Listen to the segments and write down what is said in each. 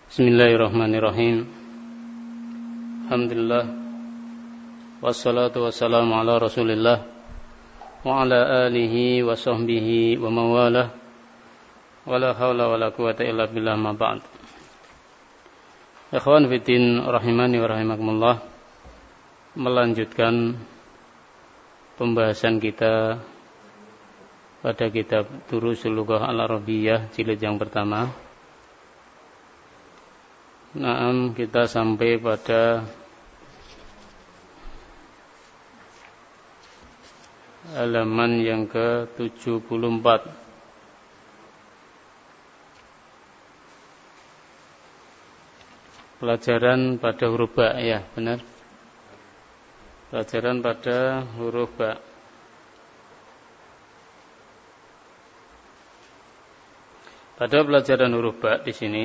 Bismillahirrahmanirrahim. Alhamdulillah. Wassalatu wassalamu ala Rasulillah wa ala alihi wa sahbihi wa mawalah. Wala hawla wala quwata illa billah ma ba'd. Ikhwan fiddin rahimani wa rahimakumullah. Melanjutkan pembahasan kita pada kitab Durusul Lughah Al-Arabiyyah jilid yang pertama. Naam, kita sampai pada halaman yang ke-74. Pelajaran pada huruf ba, ya benar. Pelajaran pada huruf ba. Pada pelajaran huruf ba di sini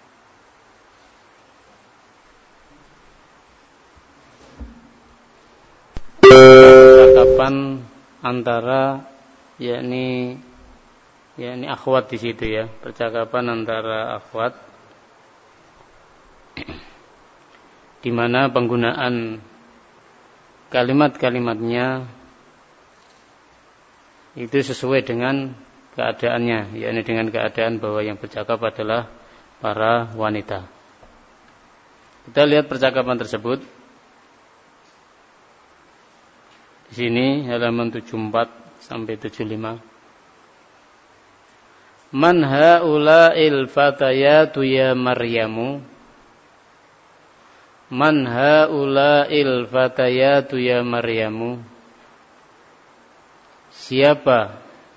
percakapan antara yakni akhwat di situ ya, percakapan antara akhwat di mana penggunaan kalimat-kalimatnya itu sesuai dengan keadaannya, yakni dengan keadaan bahwa yang bercakap adalah para wanita. Kita lihat percakapan tersebut. Di sini halaman 74 sampai 75. Man haula'il fatayatu ya Maryamu? Man haula'il fatayatu ya Maryamu? Siapa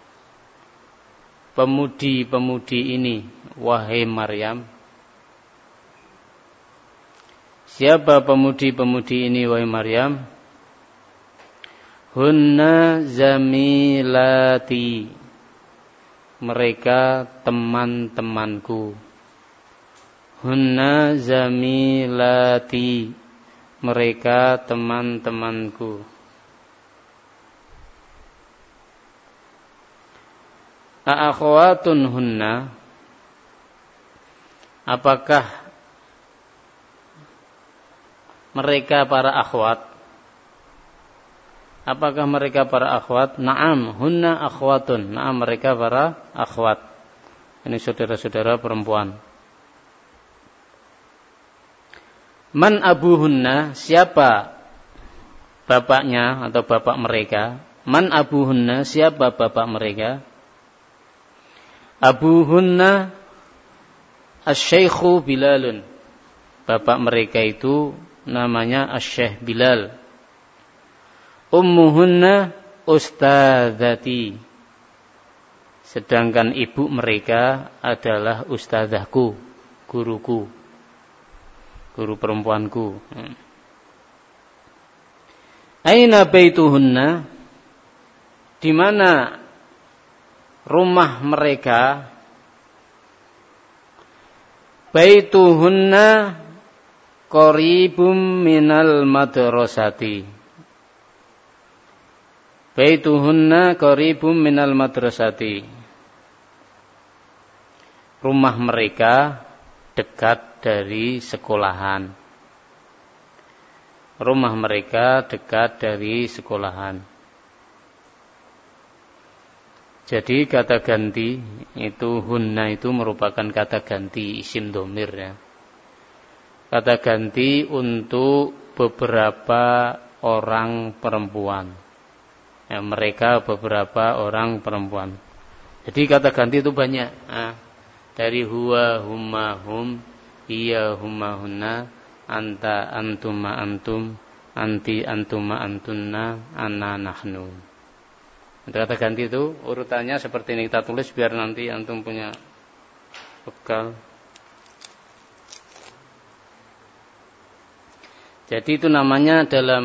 pemudi-pemudi ini wahai Maryam? Siapa pemudi-pemudi ini wahai Maryam? Hunna zamilati, mereka teman-temanku. Hunna zamilati, mereka teman-temanku. Aakhwatun hunna, apakah mereka para akhwat? Apakah mereka para akhwat? Naam, hunna akhwatun. Naam, mereka para akhwat. Ini saudara-saudara perempuan. Man abuhunna, siapa bapaknya atau bapak mereka? Man abuhunna, siapa bapak mereka? Abuhunna asy-syaikhu Bilalun. Bapak mereka itu namanya Asy-Syaikh Bilal. Ummuhunna ustadzati, sedangkan ibu mereka adalah ustadzahku, guruku, guru perempuanku. Aina baituhunna, di mana rumah mereka? Baituhunna qaribum minal madrasati. Baituhunna qaribum minal madrasati. Rumah mereka dekat dari sekolahan. Rumah mereka dekat dari sekolahan. Jadi kata ganti itu hunna itu merupakan kata ganti isim dhamir ya. Kata ganti untuk beberapa orang perempuan. Ya, mereka beberapa orang perempuan. Jadi kata ganti itu banyak. Dari huwa, humma, hum, hiya, humma, hunna, anta, antuma, antum, anti, antuma, antunna, anna, nahnu. Kata ganti itu urutannya seperti ini, kita tulis biar nanti antum punya bekal. Jadi itu namanya dalam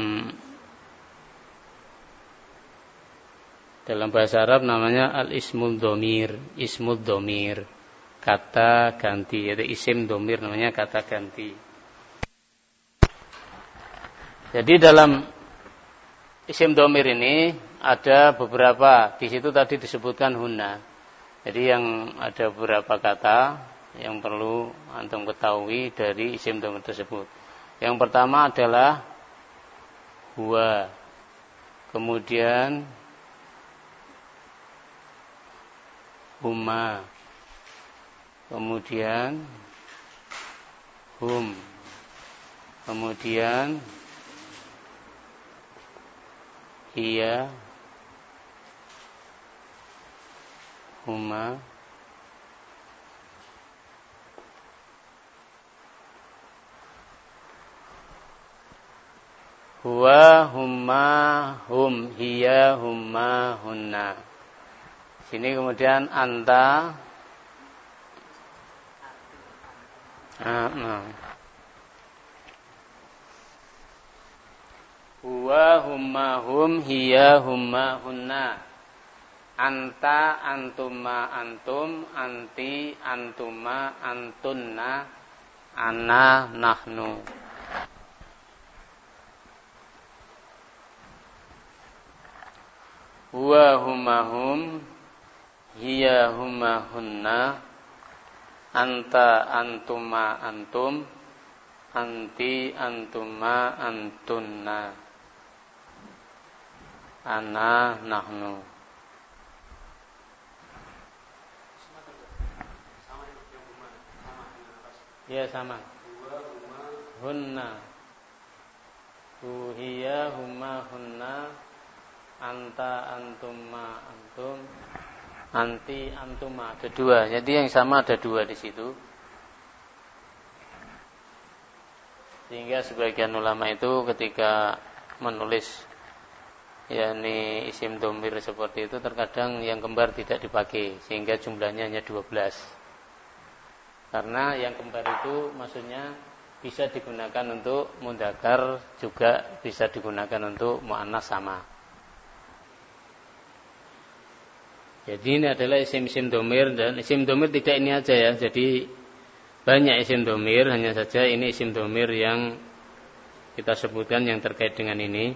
bahasa Arab namanya al-ismul dhamir, ismul dhamir, kata ganti, yaitu isim dhamir namanya kata ganti. Jadi dalam isim dhamir ini ada beberapa, di situ tadi disebutkan hunna. Jadi yang ada beberapa kata yang perlu antum ketahui dari isim dhamir tersebut. Yang pertama adalah huwa, kemudian huma, kemudian hum, kemudian hiya, huma, huwa, humma, hum, hiya, humma, hunna. Sini kemudian anta, huwa, humma, hum, hiya, humma, hunna. Anta, antuma, antum, anti, antuma, antunna, ana, nahnu. Huwa, humma, hum, hiya, humma, hunna. Anta, antuma, antum, anti, antuma, antunna, ana, nahnu. Ya sama. Hunna, hiya, humma, hunna. Anta, antuma, antum, anti, antuma. Ada dua. Jadi yang sama ada dua di situ. Sehingga sebagian ulama itu ketika menulis yakni isim dhamir seperti itu terkadang yang kembar tidak dipakai sehingga jumlahnya hanya 12. Karena yang kembar itu maksudnya bisa digunakan untuk mudzakkar, juga bisa digunakan untuk muannas sama. Jadi ini adalah isim-isim dhamir, dan isim dhamir tidak ini aja ya. Jadi banyak isim dhamir, hanya saja ini isim dhamir yang kita sebutkan yang terkait dengan ini.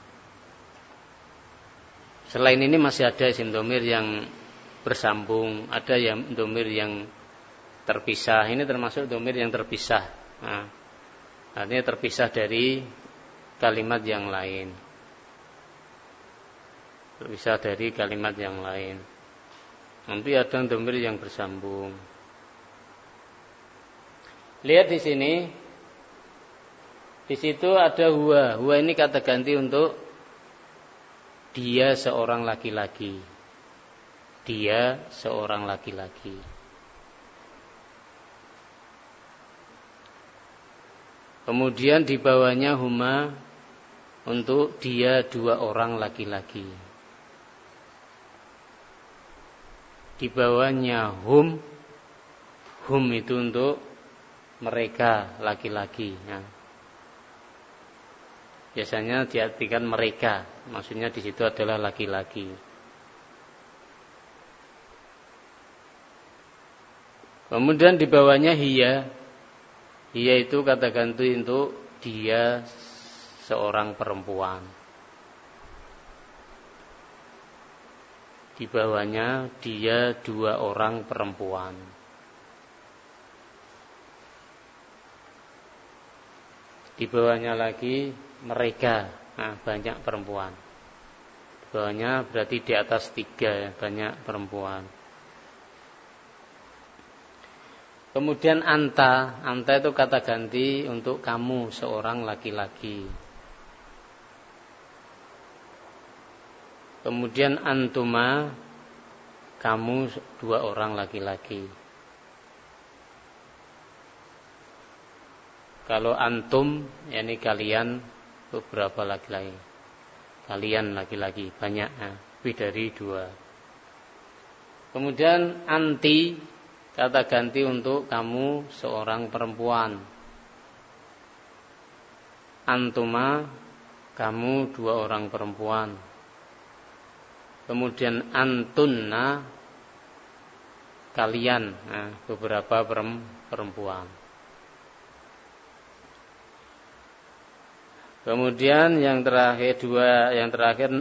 Selain ini masih ada isim dhamir yang bersambung, ada yang dhamir yang terpisah. Ini termasuk dhamir yang terpisah. Nah, artinya terpisah dari kalimat yang lain. Terpisah dari kalimat yang lain. Nanti ada dhamir yang bersambung. Lihat di sini. Di situ ada huwa. Huwa ini kata ganti untuk dia seorang laki-laki. Dia seorang laki-laki. Kemudian di bawahnya huma untuk dia dua orang laki-laki. Di bawahnya hum itu untuk mereka laki-laki. Nah, biasanya diartikan mereka, maksudnya di situ adalah laki-laki. Kemudian di bawahnya hiya. Hiya itu kata ganti untuk dia seorang perempuan. Di bawahnya dia dua orang perempuan. Di bawahnya lagi mereka, banyak perempuan. Di bawahnya berarti di atas 3 banyak perempuan. Kemudian anta itu kata ganti untuk kamu seorang laki-laki. Kemudian antuma, kamu dua orang laki-laki. Kalau antum, yakni kalian beberapa laki-laki. Kalian laki-laki banyak, lebih dari 2. Kemudian anti, kata ganti untuk kamu seorang perempuan. Antuma, kamu 2 orang perempuan. Kemudian antunna, kalian, beberapa perempuan. Kemudian yang terakhir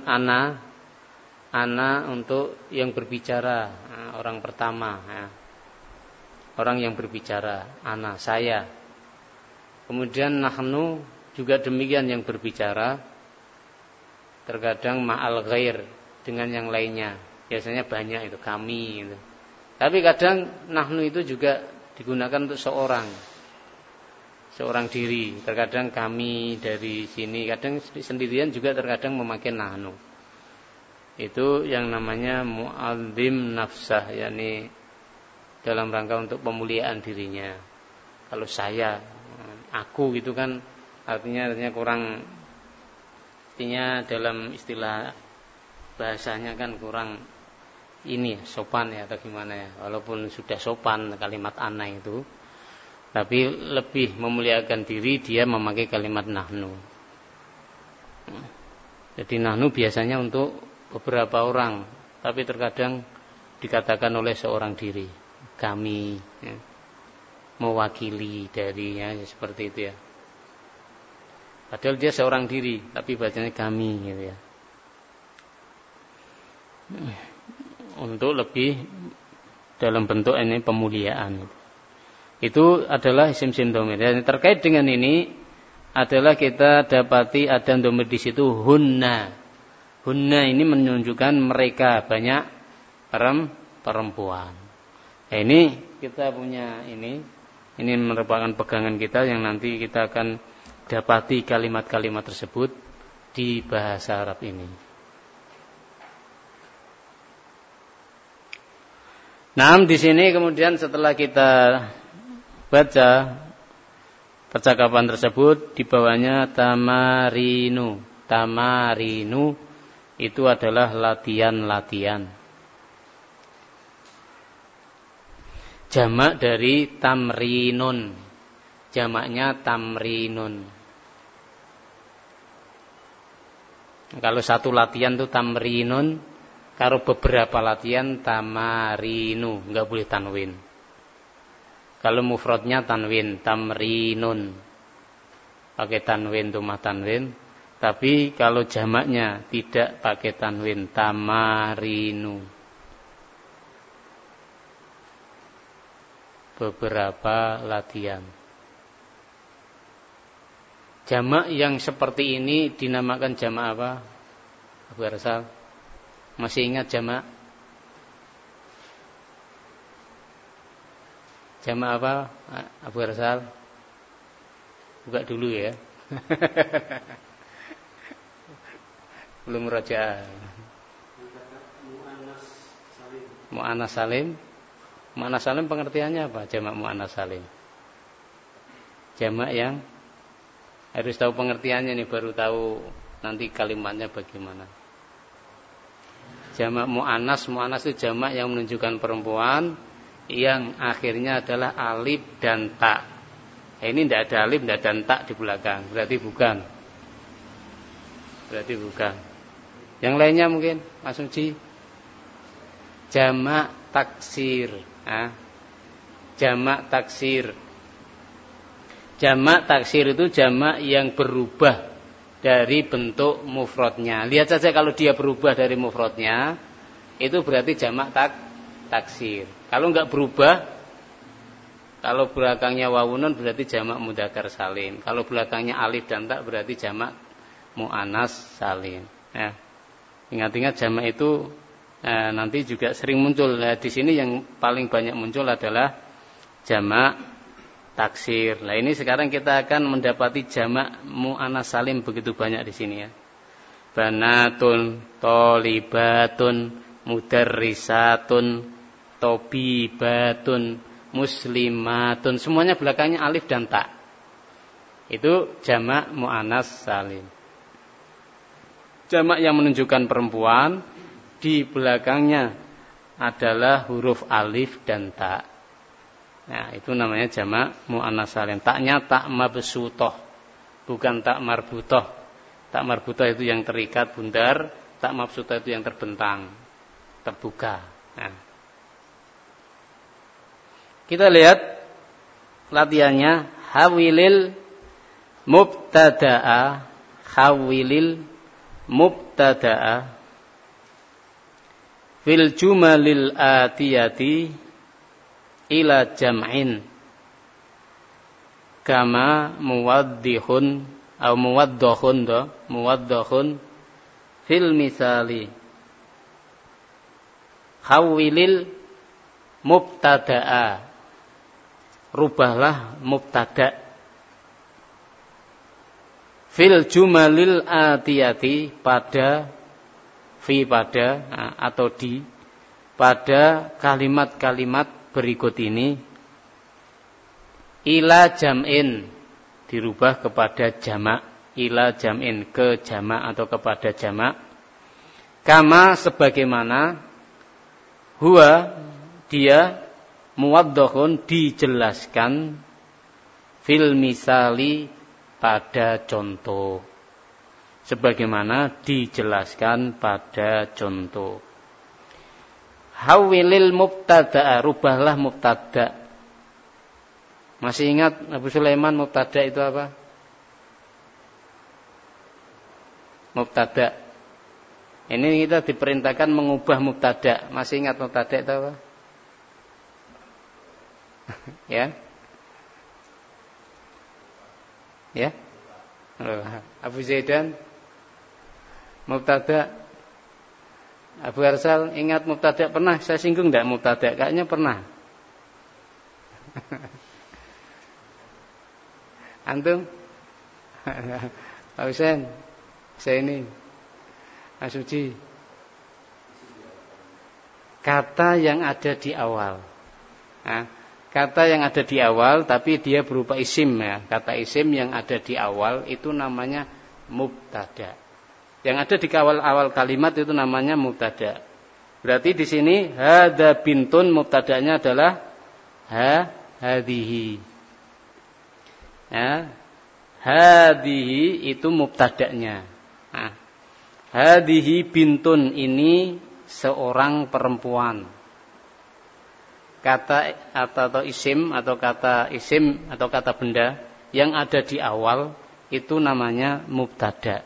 ana untuk yang berbicara, orang pertama. orang yang berbicara, ana, saya. Kemudian nahnu juga demikian yang berbicara, terkadang ma'al ghair, dengan yang lainnya. Biasanya banyak itu, kami gitu. Tapi kadang nahnu itu juga digunakan untuk seorang diri. Terkadang kami dari sini, kadang sendirian juga terkadang memakai nahnu. Itu yang namanya mu'adzim nafsah, yakni dalam rangka untuk pemuliaan dirinya. Kalau saya, aku gitu kan artinya kurang, artinya dalam istilah bahasanya kan kurang ini sopan ya atau gimana ya. Walaupun sudah sopan kalimat ana itu, tapi lebih memuliakan diri dia memakai kalimat nahnu. Jadi nahnu biasanya untuk beberapa orang, tapi terkadang dikatakan oleh seorang diri, kami ya, mewakili dari ya, seperti itu ya. Padahal dia seorang diri, tapi bacanya kami gitu ya. Untuk lebih dalam bentuk ini pemuliaan. Itu adalah isim dhamir. Dan terkait dengan ini adalah kita dapati ada dhamir di situ hunna. Hunna ini menunjukkan mereka, banyak perempuan. Nah, ini kita punya ini merupakan pegangan kita yang nanti kita akan dapati kalimat-kalimat tersebut di bahasa Arab ini. Nah, di sini kemudian setelah kita baca percakapan tersebut, di bawahnya tamarinu. Tamarinu itu adalah latihan-latihan. Jamak dari tamrinun. Jamaknya tamrinun. Kalau satu latihan itu tamrinun, kalau beberapa latihan tamarinu, enggak boleh tanwin. Kalau mufradnya tanwin, tamrinun. Pakai tanwin, tumah tanwin. Tapi kalau jamaknya tidak pakai tanwin, tamarinu. Beberapa latihan. Jamak yang seperti ini dinamakan jamak apa? Abu Arsal, masih ingat jamak? Jamak apa? Abu Arsal? Buka dulu ya. Belum raja. Mu'annas salim. Mu'annas salim pengertiannya apa? Jamak mu'annas salim. Jamak yang harus tahu pengertiannya nih, baru tahu nanti kalimatnya bagaimana. Jamak mu'annas itu jamak yang menunjukkan perempuan yang akhirnya adalah alif dan ta. Ini tidak ada alif, tidak ada ta di belakang. Berarti bukan. Yang lainnya mungkin Mas Uji. Jamak taksir. Jamak taksir. Jamak taksir itu jamak yang berubah dari bentuk mufradnya. Lihat saja kalau dia berubah dari mufradnya, itu berarti jamak taksir. Kalau enggak berubah, kalau belakangnya wawunun berarti jamak mudzakkar salim. Kalau belakangnya alif dan ta berarti jamak mu'annas salim. Ya. Ingat-ingat jamak itu nanti juga sering muncul. Nah, di sini yang paling banyak muncul adalah jamak taksir. Nah, ini sekarang kita akan mendapati jamak mu'annas salim begitu banyak di sini ya. Banatun, tholibatun, mudarrisatun, tobibatun, muslimatun, semuanya belakangnya alif dan ta. Itu jamak mu'annas salim. Jamak yang menunjukkan perempuan, di belakangnya adalah huruf alif dan ta. Nah, itu namanya jamak mu'annas salim. Taknya tak mabsutoh, bukan tak marbutoh. Tak marbutoh itu yang terikat bundar, tak mabsutoh itu yang terbentang, terbuka. Nah, kita lihat latihannya. Hawilil mubtada'a, hawilil mubtada'a fil jumalil atiyati ila jam'in kama muwaddihun atau muwaddahun fil misali khawwilil mubtada'a, rubahlah mubtada' fil jumalil atiyati pada atau di pada kalimat-kalimat berikut ini ila jam'in dirubah kepada jamak, ila jam'in ke jamak atau kepada jamak, kama sebagaimana huwa dia muwaddahun dijelaskan fil misali pada contoh, sebagaimana dijelaskan pada contoh. Hawilil mubtada, rubahlah mubtada. Masih ingat Abu Sulaiman mubtada itu apa? Mubtada. Ini kita diperintahkan mengubah mubtada. Masih ingat mubtada itu apa? Ya? Ya? Abu Zaidan mubtada. Abu Arsal ingat mubtada pernah saya singgung enggak mubtada? Kayaknya pernah. Antum? Pak Husain, saya ini Mas Suci. Kata yang ada di awal. Nah, kata yang ada di awal tapi dia berupa isim ya. Kata isim yang ada di awal itu namanya mubtada. Yang ada di awal kalimat itu namanya mubtada. Berarti di sini hadza bintun mubtadanya adalah hadhihi. Ya. Hadhihi itu mubtadanya. Nah, hadhihi bintun ini seorang perempuan. Kata atau isim atau kata isim atau kata benda yang ada di awal itu namanya mubtada.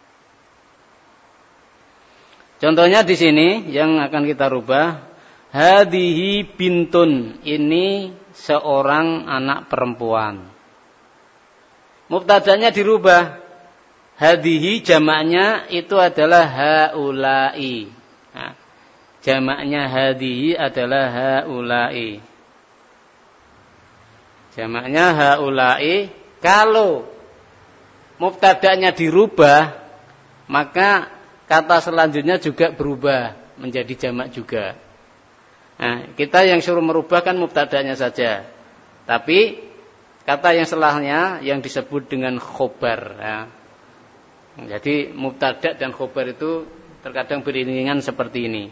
Contohnya di sini yang akan kita rubah, hadhihi bintun, ini seorang anak perempuan. Mubtadanya dirubah. Hadhihi jamaknya itu adalah haula'i. Nah, jamaknya hadhihi adalah haula'i. Jamaknya haula'i. Kalau mubtadanya dirubah, maka kata selanjutnya juga berubah menjadi jamak juga. Nah, kita yang suruh merubah kan mubtadanya saja. Tapi kata yang setelahnya yang disebut dengan khobar. Ya. Jadi mubtada dan khobar itu terkadang beriringan seperti ini.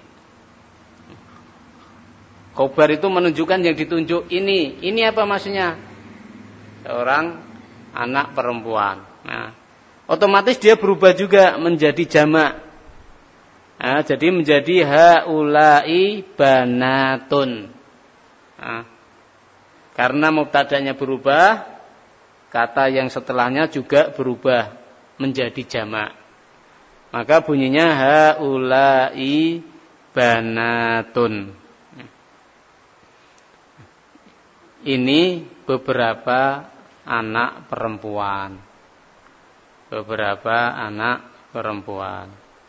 Khobar itu menunjukkan yang ditunjuk ini. Ini apa maksudnya? Seorang anak perempuan. Nah, otomatis dia berubah juga menjadi jamak. Nah, jadi menjadi haula'i banatun. Nah, karena mubtadanya berubah, kata yang setelahnya juga berubah menjadi jamak. Maka bunyinya haula'i banatun. Ini beberapa anak perempuan. Beberapa anak perempuan.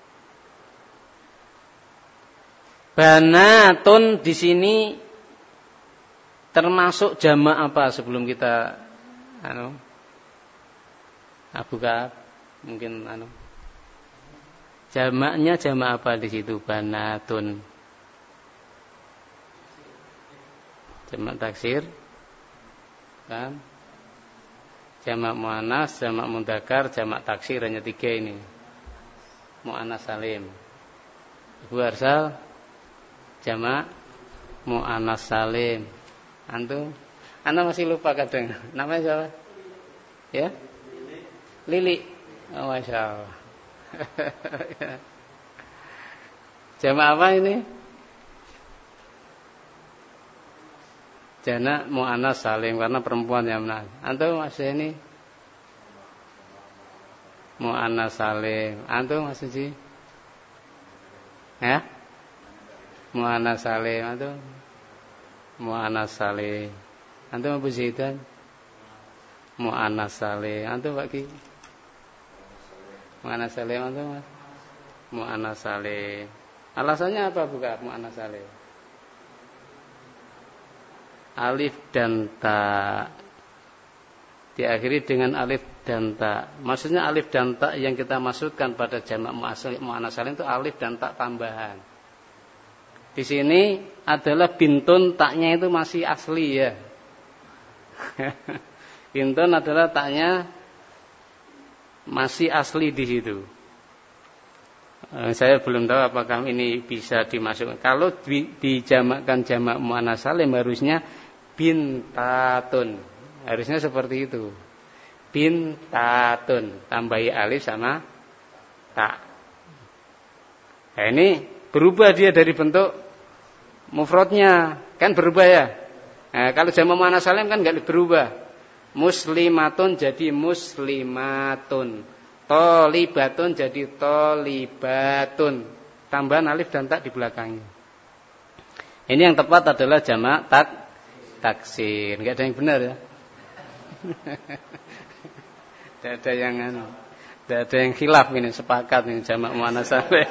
Banatun di sini termasuk jamak apa sebelum kita buka mungkin jamaknya jamak apa di situ banatun? Jamak taksir kan? Jamak muannas, jamak mudzakkar, jamak taksir hanya 3 ini. Muannas salim. Ibu Arsal jamak muannas salim. Antum? Anda masih lupa kadang. Namanya siapa? Ya? Lili. Oh, Masya Allah. Jamak apa ini? Jamak muannas salim karena perempuan yang benar. Antum masih ini? Muannas salim. Antum masih sih? Ya? Muannas salim antum? Mu'annas salih. Antum Abu Zaidan? Mu'annas salih. Antum Pak Ki? Mu'annas salih antum Mas? Mu'annas salih. Alasannya apa buka mu'annas salih? Alif dan ta. Diakhiri dengan alif dan ta. Maksudnya alif dan ta yang kita maksudkan pada jamak mu'annas salim itu alif dan ta tambahan. Di sini adalah bintun, taknya itu masih asli ya. Bintun adalah taknya masih asli di situ. Saya belum tahu apakah ini bisa dimasukkan. Kalau dijamakkan jamak mu'annas salim harusnya bintatun. Harusnya seperti itu. Bintatun, tambahi alif sama ta. Nah, ini berubah dia dari bentuk mufradnya, kan berubah ya. Nah, kalau jamak mu'annas salim kan enggak berubah. Muslimatun jadi muslimatun. Tolibatun jadi tolibatun. Tambahan alif dan ta di belakangnya. Ini yang tepat adalah jamak taksir. Enggak ada yang benar ya. Tidak ada yang khilaf ini, sepakat ini jamak mu'annas salim.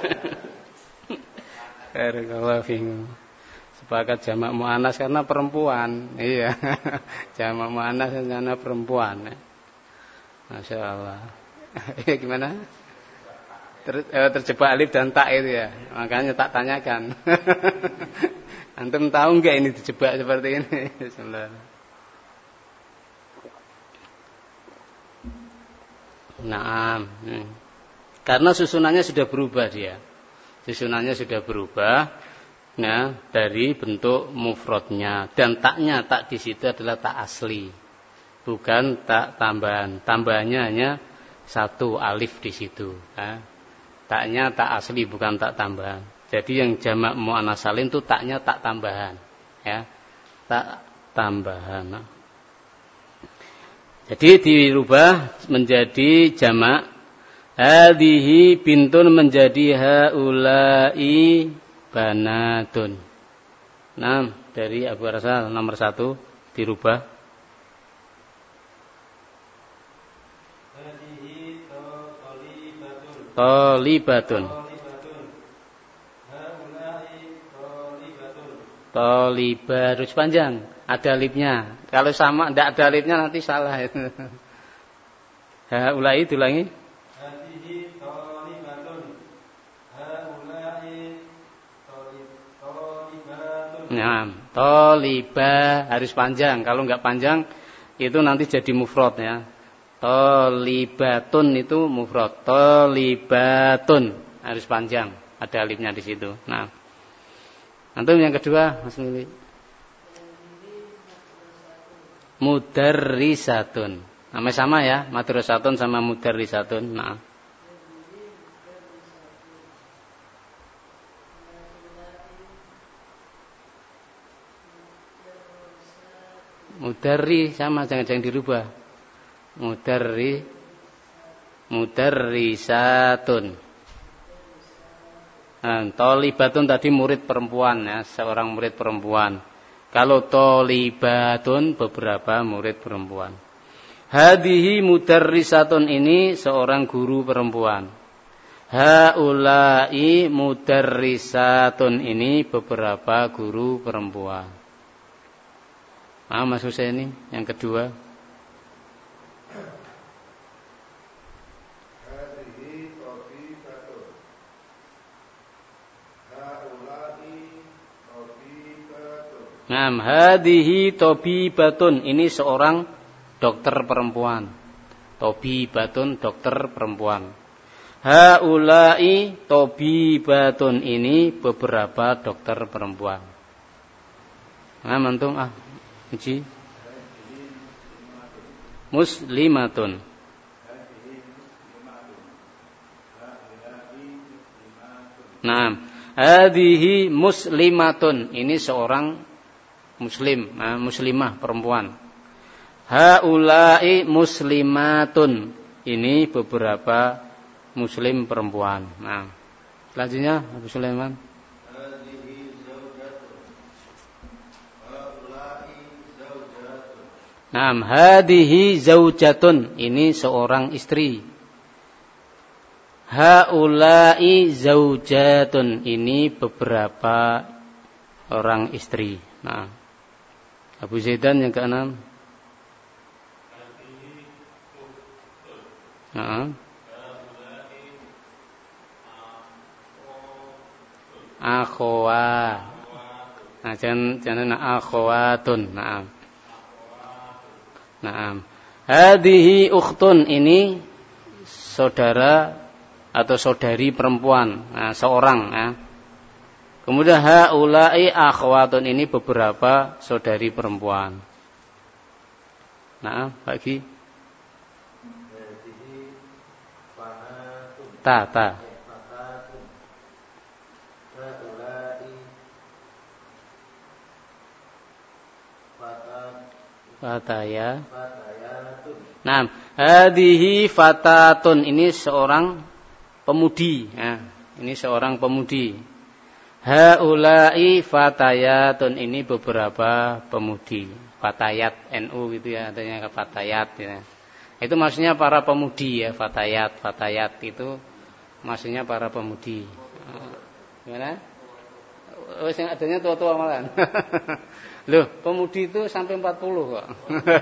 Barakallahu fiikum. Sepakat jamak mu'annas karena perempuan. Iya. Jamak mu'annas karena perempuan. Masya Allah. Gimana? Terjebak alif dan ta itu ya. Makanya tak tanyakan. Antum tahu enggak ini terjebak seperti ini? Bismillah. Naam. Karena susunannya sudah berubah dia. Susunannya sudah berubah. Nah, dari bentuk mufradnya dan taknya, tak di situ adalah tak asli. Bukan tak tambahan. Tambahannya hanya satu alif di situ. Nah, taknya tak asli bukan tak tambahan. Jadi yang jamak mu'annas salim itu taknya tak tambahan. Ya. Tak tambahan. Jadi dirubah menjadi jamak. Hadhihi bintun menjadi haula'i banatun. Nah, dari Abu Rasa nomor 1 dirubah. Hadhihi tolibatun. Haula'i tolibatun. Tolibat harus panjang, ada alifnya. Kalau sama tidak ada alifnya nanti salah itu. Haula'i diulangi. Hadhihi tolibatun. Haula'i tolibatun. Nah, toliba harus panjang. Kalau enggak panjang itu nanti jadi mufrad ya. Tolibatun itu mufrad. Tolibatun harus panjang, ada alifnya di situ. Nah, antum yang kedua, Mas Mili. Mudarrisatun. Namanya sama ya, madrasatun sama mudarrisatun. Nah. Mudarri sama, jangan dirubah. Mudarrisatun. Nah, tolibatun tadi murid perempuan ya, seorang murid perempuan. Kalau tolibatun beberapa murid perempuan. Hadhihi mudarrisatun ini seorang guru perempuan. Haula'i mudarrisatun ini beberapa guru perempuan. Mas Husaini yang kedua. Hadhihi tabibatun. Haula'i tabibatun. Nah, hadhihi tabibatun ini seorang dokter perempuan. Tabibatun dokter perempuan. Haula'i tabibatun ini beberapa dokter perempuan. Nah, mantung uji. Muslimatun. Nah, hadhihi muslimatun ini seorang muslim, muslimah perempuan. Haula'i muslimatun ini beberapa muslim perempuan. Nah, selanjutnya Abu Sulaiman. Naam, hadihi zaujatun, ini seorang istri. Haula'i zaujatun, ini beberapa orang istri. Nah, Abu Zaidan yang keenam. Nah, akhwa. Nah, jangan akhwatun. Nah. Naam. Hadihi ukhtun, ini saudara atau saudari perempuan, nah, seorang. Nah. Kemudian haula'i akhwatun, ini beberapa saudari perempuan. Nah, bagi ta. Fataya. Nah, hadihi fatatun, ini seorang pemudi. Nah, ini seorang pemudi. Haula'i fatayatun, ini beberapa pemudi. Fatayat NU gitu ya, adanya fatayat ya. Itu maksudnya para pemudi ya, fatayat itu maksudnya para pemudi. Gimana? Oh, yang adanya tua-tua malahan. Loh, pemudi itu sampai 40 kok.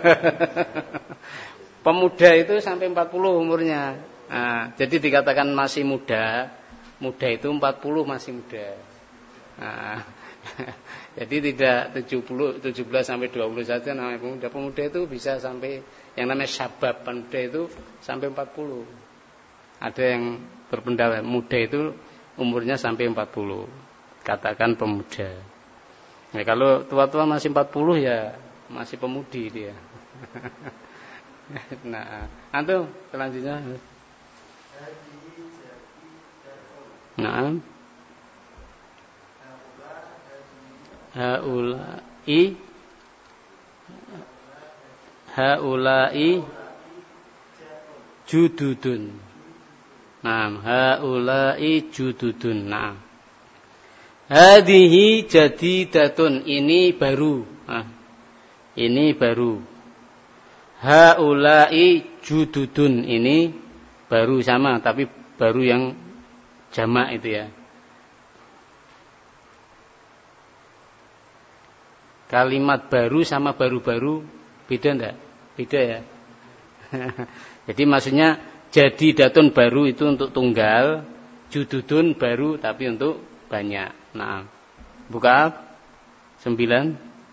Pemuda itu sampai 40 umurnya. Nah, jadi dikatakan masih muda. Muda itu 40 masih muda. Nah, jadi tidak 17 sampai 20 saja namanya pemuda. Pemuda itu bisa sampai, yang namanya syabab pemuda itu sampai 40. Ada yang berpendapat muda itu umurnya sampai 40. Katakan pemuda. Ya, kalau tua-tua masih 40 ya masih pemudi dia. Nah, antum selanjutnya. Nah. Haula'i jududun. Nah, haula'i jududun. Nah. Hadihi jadidatun, ini baru. Nah, ini baru. Haula'i jududun, ini baru sama, tapi baru yang jamak itu ya. Kalimat baru sama baru-baru beda enggak? Beda ya. Jadi maksudnya jadidatun baru itu untuk tunggal, jududun baru tapi untuk banyak. Nah, buka 9.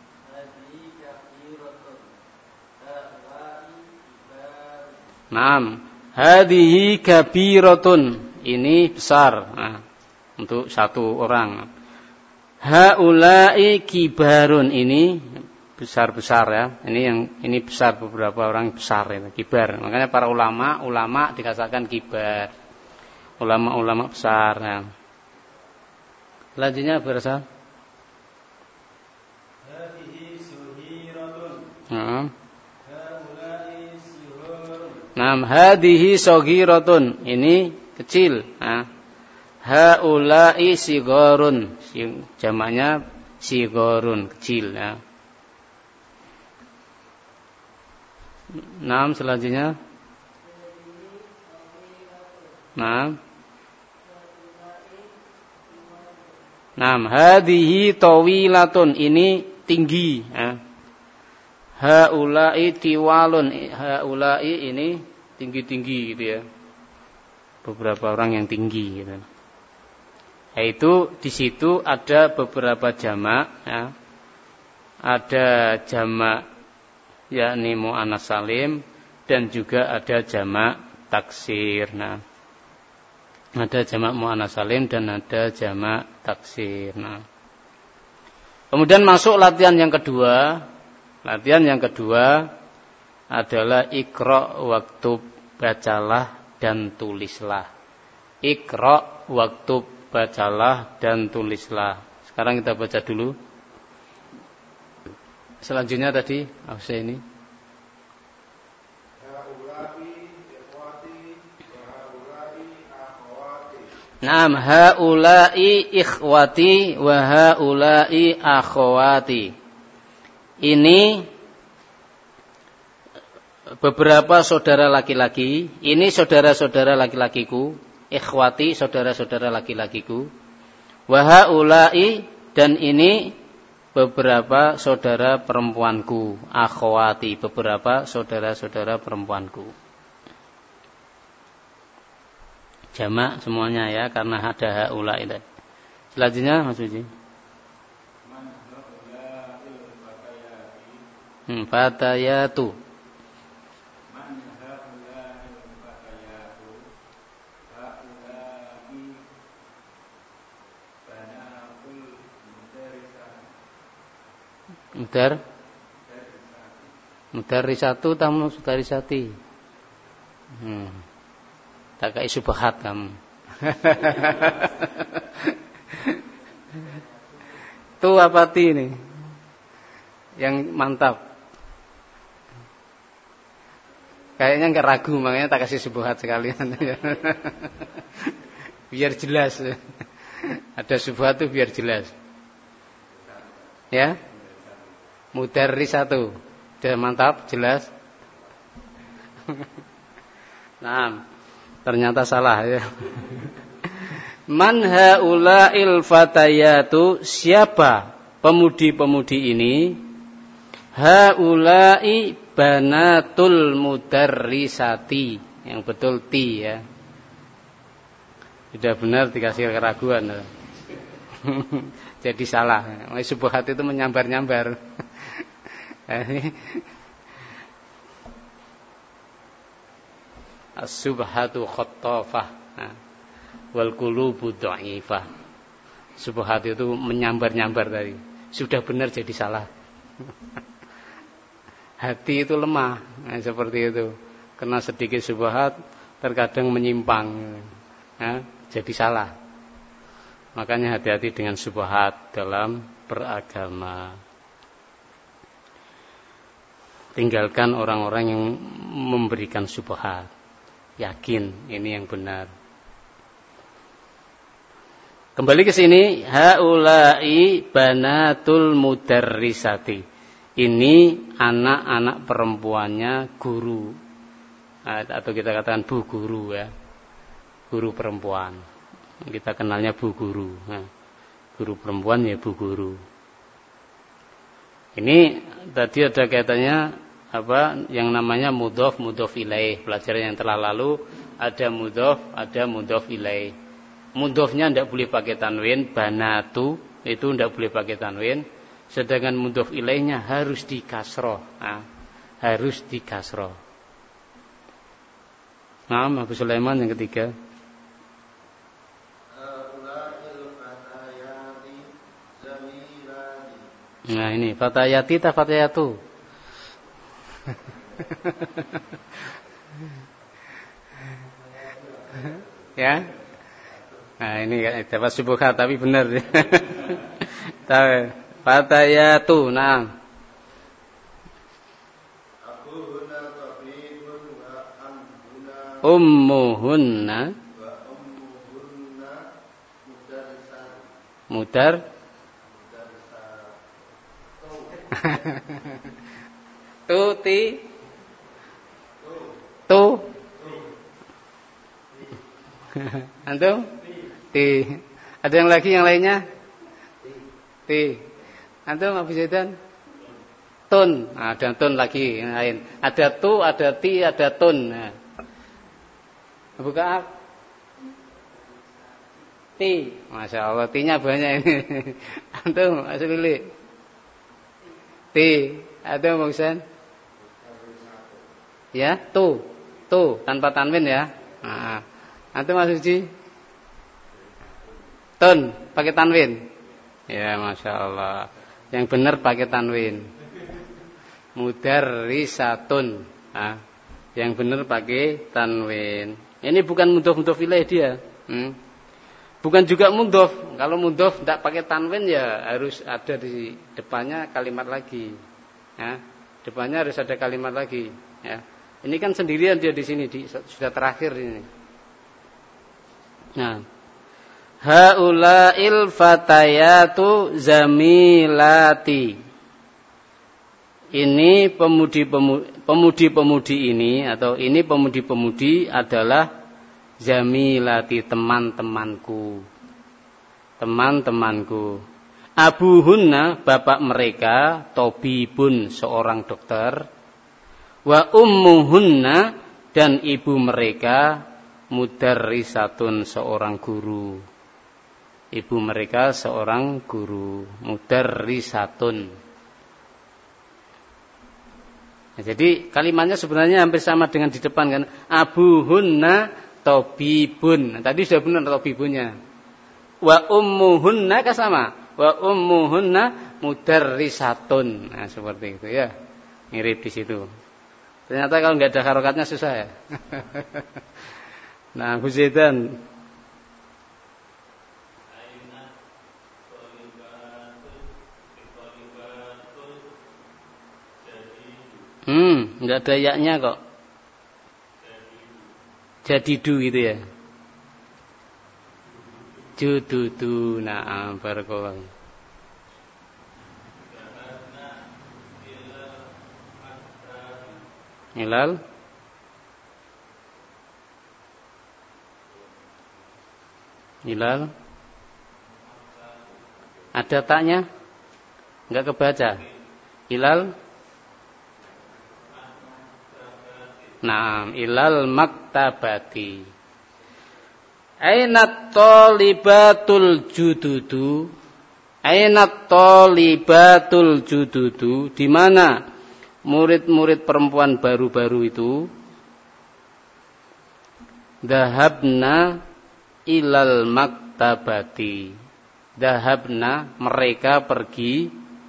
Naam, hadihi kabiratun, ini besar. Nah, untuk satu orang. Haula'i kibarun, ini besar-besar ya. Ini besar, beberapa orang besar ya, kibar. Makanya para ulama dikatakan kibar. Ulama-ulama besar ya. Selanjutnya berasa. Nah, hadihi saghiratun, ini kecil. Nah, haula'i sigharun, jamaknya sigharun, kecil ya. Nah, selanjutnya. Nah, hadihi tawilatun, ini tinggi ya. Haula'i tiwalun, haula'i ini tinggi-tinggi gitu ya. Beberapa orang yang tinggi gitu. Yaitu di situ ada beberapa jamak ya. Ada jamak yakni mu'annas salim dan juga ada jamak taksir. Nah, ada jamak mu'annas salim dan ada jamak taksir. Nah, kemudian masuk latihan yang kedua. Latihan yang kedua adalah iqra, waktub, bacalah dan tulislah. Iqra, waktub, bacalah dan tulislah. Sekarang kita baca dulu. Selanjutnya tadi apa ini? Naam, haula'i ikhwati wa haula'i akhwati. Ini beberapa saudara laki-laki, ini saudara-saudara laki-lakiku, ikhwati saudara-saudara laki-lakiku, wa haula'i dan ini beberapa saudara perempuanku, akhwati beberapa saudara-saudara perempuanku. Jamak semuanya ya, karena ada haula'i. Selanjutnya Mas Uji. Fatayatu. Mudarisatu tamu mudarisati. Tak kai subhat kamu. Tu apa ti ini? Yang mantap. Kayaknya enggak ragu, makanya tak kasih subhat sekalian. Biar jelas. Ada subhat itu biar jelas. Ya? Mudarisatu. Sudah mantap, jelas. Nah, ternyata salah ya. Man haula'il fatayatu, siapa pemudi-pemudi ini? Haula'i banatul mudarrisati. Yang betul ti ya. Sudah benar dikasih keraguan. Jadi salah. Subhat itu menyambar-nyambar. As-subhatu khattafah wal qulubu dha'ifah. Subhat itu menyambar-nyambar tadi. Sudah benar jadi salah. Hati itu lemah, seperti itu. Kena sedikit subhat terkadang menyimpang, jadi salah. Makanya hati-hati dengan subhat dalam beragama. Tinggalkan orang-orang yang memberikan subhat. Yakin ini yang benar. Kembali ke sini, haula'i banatul mudarrisati. Ini anak-anak perempuannya guru. Atau kita katakan bu guru ya. Guru perempuan. Kita kenalnya bu guru. Guru perempuan ya bu guru. Ini tadi ada kaitannya yang namanya mudhof ilaih. Pelajaran yang telah lalu ada mudhof ilaih. Mudhofnya tidak boleh pakai tanwin, banatu itu tidak boleh pakai tanwin. Sedangkan mudhof ilaihnya harus di kasroh. Harus di kasroh. Nah, Abu Sulaiman yang ketiga. Nah ini fatayati ta fatayatu. Ya. Nah ini dapat subhat tapi benar. Fatayatu, nah. Ummuhunna mudar tuti tu antum ti. Ada yang lagi yang lainnya? Ti. Antum Abu Zaidan? Tun. Nah, ada tun lagi yang lain. Ada tu, ada ti, ada tun. Nah. Abu Ka'ab? Ti. Masya Allah, tinya banyak ini. Antum asli. Ti. Ada Bang Husain? Ya, tu tanpa tanwin ya. Nah, antum Mas Uji? Tun pakai tanwin. Ya, Masya Allah. Yang benar pakai tanwin. Mudarrisatun. Nah, yang benar pakai tanwin. Ini bukan mudhof ilaih dia. Bukan juga mudhof. Kalau mudhof tidak pakai tanwin ya harus ada di depannya kalimat lagi. Ya, depannya harus ada kalimat lagi. Ya. Ini kan sendirian dia di sini, sudah terakhir ini. Nah, haula'il fatayatu zamilati. ini pemudi-pemudi ini atau ini pemudi-pemudi adalah zamilati, teman-temanku. Teman-temanku. Abuhunna, bapak mereka, tobibun, seorang dokter. Wa ummuhunna, dan ibu mereka, mudarrisatun, seorang guru. Ibu mereka seorang guru, mudarrisatun. Nah, jadi kalimatnya sebenarnya hampir sama dengan di depan kan. Abuhunna tobibun. Nah, tadi sudah benar tobibunnya. Wa ummuhunna kan sama. Wa ummuhunna mudarrisatun. Nah, seperti itu ya. Mirip di situ. Ternyata kalau nggak ada harokatnya susah ya. Nah, Huzaidan. Nggak ada yaknya kok. Jadidu gitu ya. Jududu, na'am, barakallahu. Hilal. Hilal. Ada taknya? Enggak kebaca. Hilal. Naam, ilal maktabati. Ainat talibatul jududu. Ainat talibatul jududu. Di mana murid-murid perempuan baru-baru itu? Dhahabna ilal maktabati. Dhahabna, mereka pergi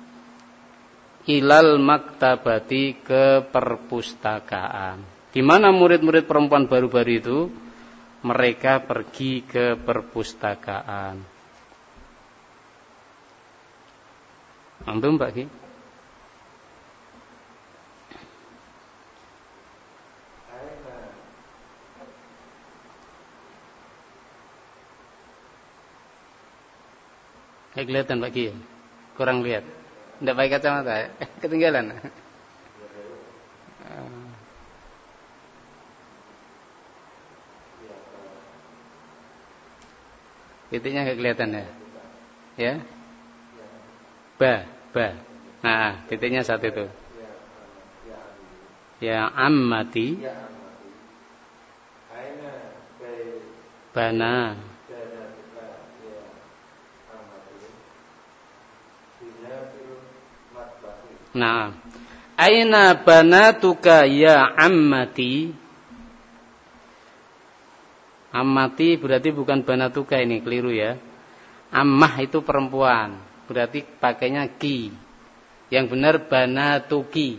ilal maktabati, ke perpustakaan. Di mana murid-murid perempuan baru-baru itu? Mereka pergi ke perpustakaan. Antum Pak Ki? Kelihatan Pak Ki? Kurang lihat. Tidak pakai kacamata ya? Ketinggalan. Titiknya nggak kelihatan ya? Ya? Ba. Nah, titiknya satu itu. Ya ammati. Bana. Nah, aina banatuka ya ammati. Ammati berarti bukan banatuka, ini keliru ya. Ammah itu perempuan, berarti pakainya ki. Yang benar banatuki.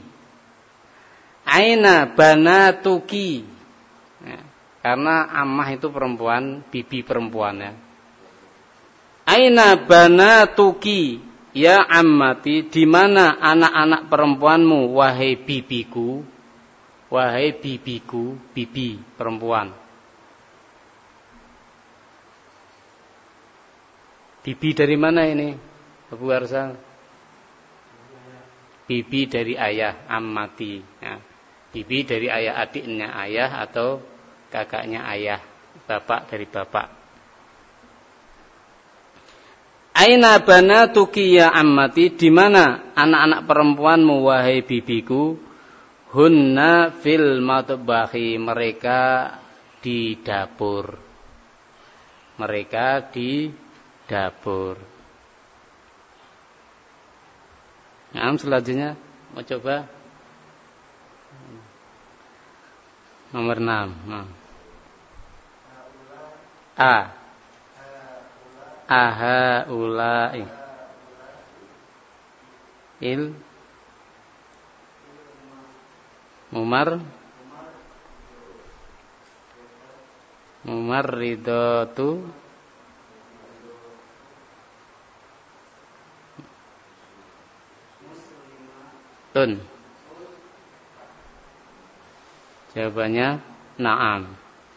Aina banatuki. Ya, karena ammah itu perempuan, bibi perempuan ya. Aina banatuki ya ammati, di mana anak-anak perempuanmu wahai bibiku. Wahai bibiku, bibi perempuan. Bibi dari mana ini? Abu Arsa? Bibi dari ayah, ammati. Ya. Bibi dari ayah, adiknya ayah atau kakaknya ayah, bapak dari bapak. Aina banatuki ya ammati, di mana anak-anak perempuanmu wahai bibiku? Hunna fil matbahi, mereka di dapur. Mereka di dapur. Nah, selanjutnya mau coba nomor 6. Nah. Aha ulai il mumarridatu tun. Jawabannya na'am.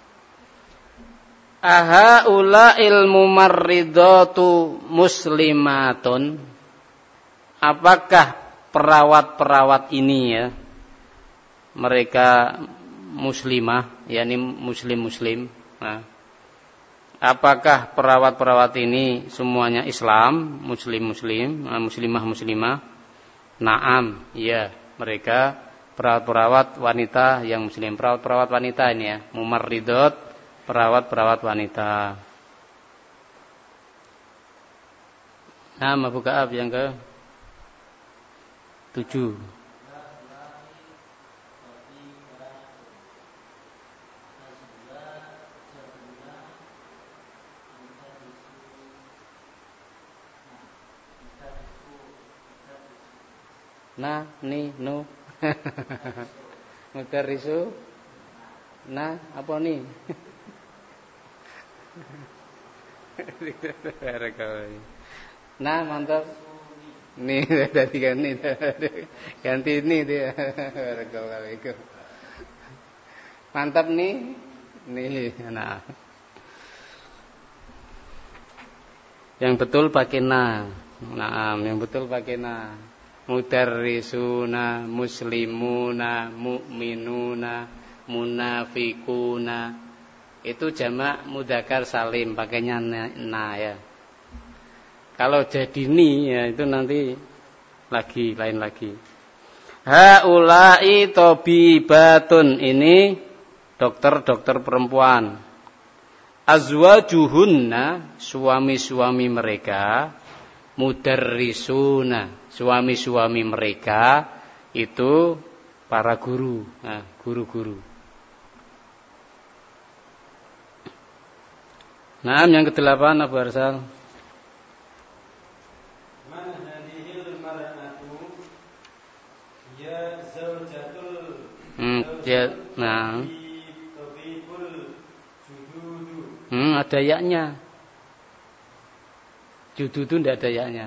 Aha ula'il mumarridatu muslimatun. Apakah perawat-perawat ini ya, mereka muslimah, yakni muslim-muslim. Nah, apakah perawat-perawat ini semuanya Islam, muslim-muslim, muslimah-muslimah? Naam, ya, mereka perawat-perawat wanita yang muslim, perawat-perawat wanita ini ya, mumarridot, perawat-perawat wanita. Nah, Abu Ka'ab yang ke 7. Nah, nih, no. Mudarisu. Nah, apa nih? Nah, mantap. Nih, tadi ganti. Ganti ini dia. Barakallahu. Mantap nih. Nih, nah. Yang betul pakai na. Nah, yang betul pakai na. Mudarrisuna, muslimuna, mu'minuna, munafikuna. Itu jamak mudzakkar salim, pakainya na ya. Kalau jadi ni ya itu nanti lagi lain lagi. Haula'i tabibatun, ini dokter-dokter perempuan. Azwajuhunna, suami-suami mereka. Mudarrisuna, suami-suami mereka itu para guru, nah, guru-guru. Nah, yang ke-8 Abu Arsal. Man hadhil mar'atu ya zawjatul ya, nah. tabibul jududu. Ada yaknya. Jududu tidak ada yaknya.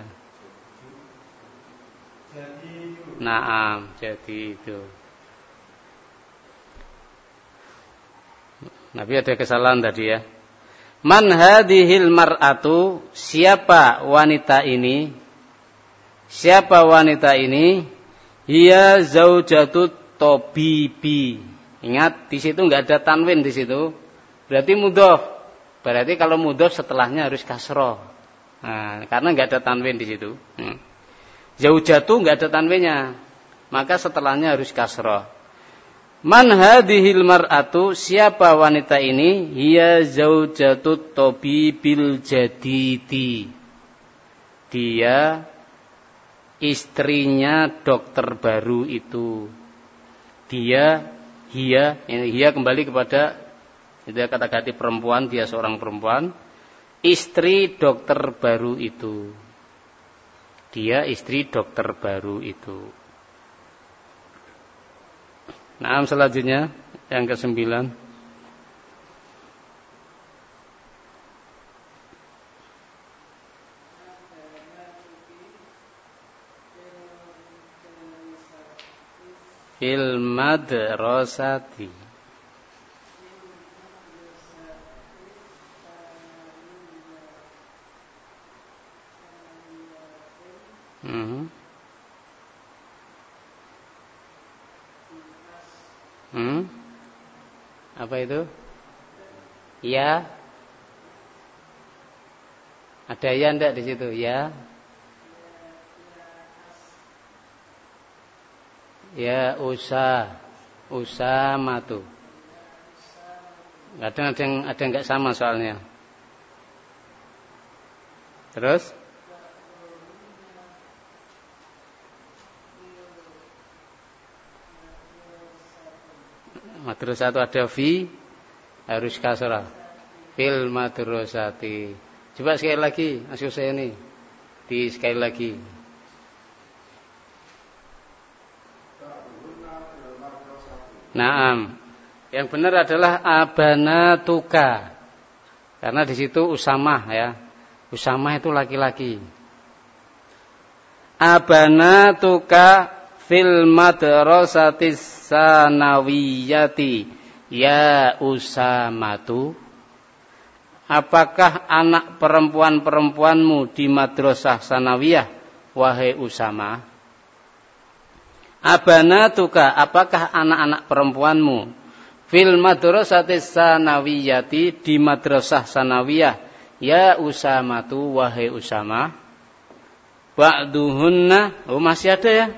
Jadi itu. Naam, jadi itu. Nabi ada kesalahan tadi ya. Man hadhil mar'atu, siapa wanita ini? Siapa wanita ini? Hiya zaujatut tabibi. Ingat di situ enggak ada tanwin di situ. Berarti mudhof. Berarti kalau mudhof setelahnya harus kasroh. Nah, karena enggak ada tanwin di situ. Zaujatu enggak ada tanwinnya. Maka setelahnya harus kasroh. Man hadhil mar'atu, siapa wanita ini? Hiya zaujatut tabibil jadidi. Dia istrinya dokter baru itu. Dia kembali kepada kata ganti perempuan, dia seorang perempuan. Istri dokter baru itu. Dia istri dokter baru itu. Nah, selanjutnya yang ke-9. Fil madrasati. Apa itu? Ya. Ada ya enggak di situ? Ya. Ya usamatu. Kadang ada yang enggak sama soalnya. Terus? Madrasah itu ada fi, harus kasrah. Fil madrasati. Coba sekali lagi, maksud saya ini. Sekali lagi. Naam. Yang benar adalah abanatuka. Karena di situ usamah ya. Usamah itu laki-laki. Abanatuka fil madrasatis sanawiyati ya usamatu. Apakah anak perempuan-perempuanmu di madrasah sanawiyah wahai Usama? Abanatuka, apakah anak-anak perempuanmu? Fil madrasatis sanawiyati, di madrasah sanawiyah. Ya Usamatu, wahai Usama. Ba'duhunna, oh masih ada ya?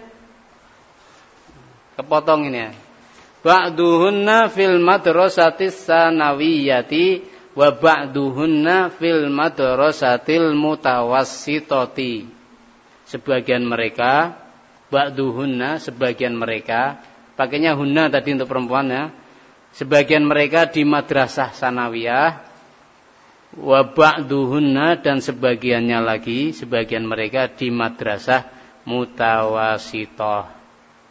Kepotong ini ya. Ba'duhunna fil madrasatis sanawiyati wa ba'duhunna fil madrasatil mutawassitati. Sebagian mereka, ba'duhunna, sebagian mereka, pakainya hunna tadi untuk perempuan ya. Sebagian mereka di madrasah sanawiyah, wa ba'duhunna, dan sebagiannya lagi, sebagian mereka di madrasah mutawassithah.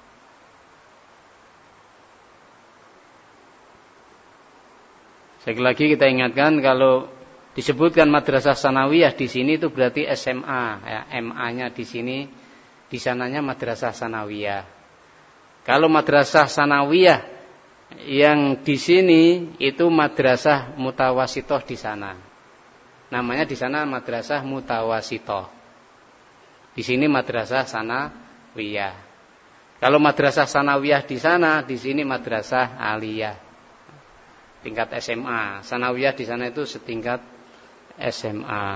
Sekali lagi kita ingatkan, kalau disebutkan madrasah sanawiyah di sini itu berarti SMA ya, MA-nya di sini, di sananya madrasah sanawiyah. Kalau madrasah sanawiyah yang di sini itu madrasah mutawassithah di sana. Namanya di sana madrasah mutawassithah. Di sini madrasah sanawiyah. Kalau madrasah sanawiyah di sana, di sini madrasah aliyah. Tingkat SMA, sanawiyah di sana itu setingkat SMA.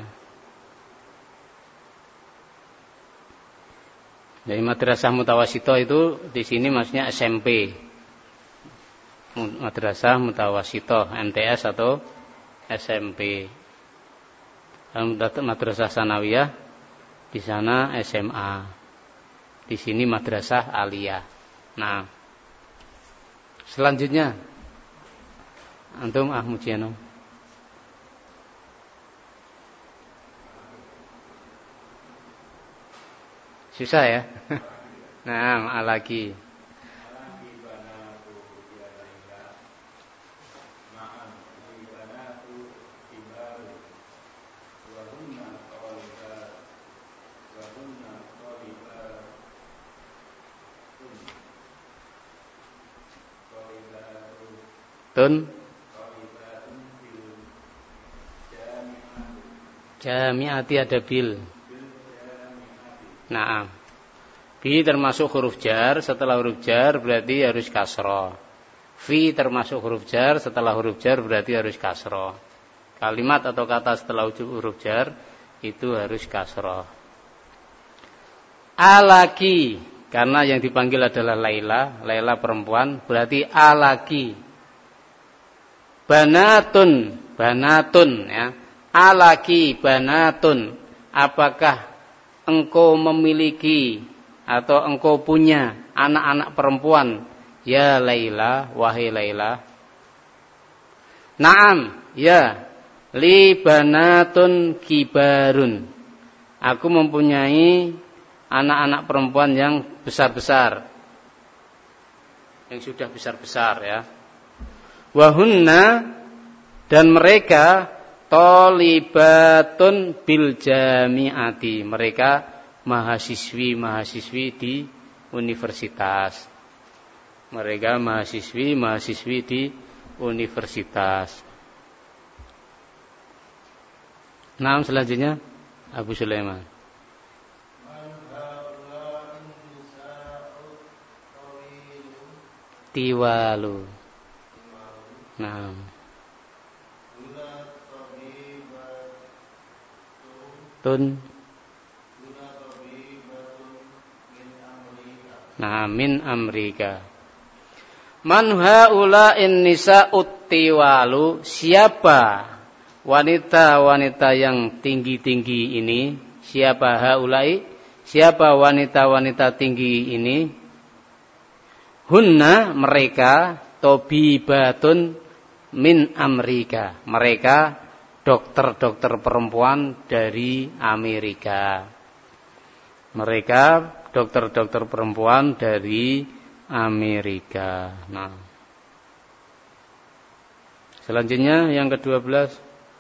Jadi madrasah mutawassithah itu di sini maksudnya SMP. Madrasah mutawassithah, MTS atau SMP. Madrasah sanawiyah di sana SMA. Di sini madrasah aliyah. Nah, selanjutnya antum Mujiano. Susah ya? Nah, lagi. Tun jami'ati ada bil. Nah, bi termasuk huruf jar, setelah huruf jar berarti harus kasroh. Fi termasuk huruf jar, setelah huruf jar berarti harus kasroh. Kalimat atau kata setelah huruf jar itu harus kasroh. Alaki, karena yang dipanggil adalah Laila, Laila perempuan, berarti alaki. Banatun, banatun ya. Alaki banatun, apakah engkau memiliki atau engkau punya anak-anak perempuan? Ya Laila, wahai Laila. Naam, ya. Li banatun kibarun, aku mempunyai anak-anak perempuan yang besar-besar, yang sudah besar-besar ya. Wahunna, dan mereka Thalibatun bil jami'ati, mereka mahasiswi-mahasiswi di universitas. Mereka mahasiswi-mahasiswi di universitas. Nah, selanjutnya Abu Sulaiman. Tiwalu. Nah, tun. Nah, min Amerika. Man haula'in nisa'ut tiwalu, siapa wanita-wanita yang tinggi-tinggi ini? Siapa haula'i? Siapa wanita-wanita tinggi ini? Hunna, mereka, tobibatun min Amerika, mereka dokter-dokter perempuan dari Amerika. Mereka dokter-dokter perempuan dari Amerika. Nah, selanjutnya yang ke-12.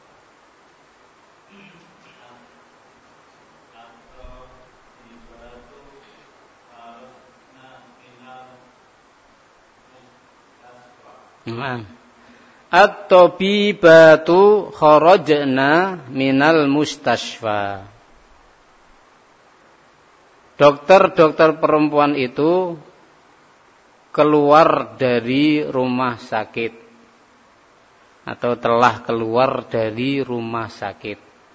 At-tabibatu kharajna minal mustashfa. dokter perempuan itu keluar dari rumah sakit atau telah keluar dari rumah sakit.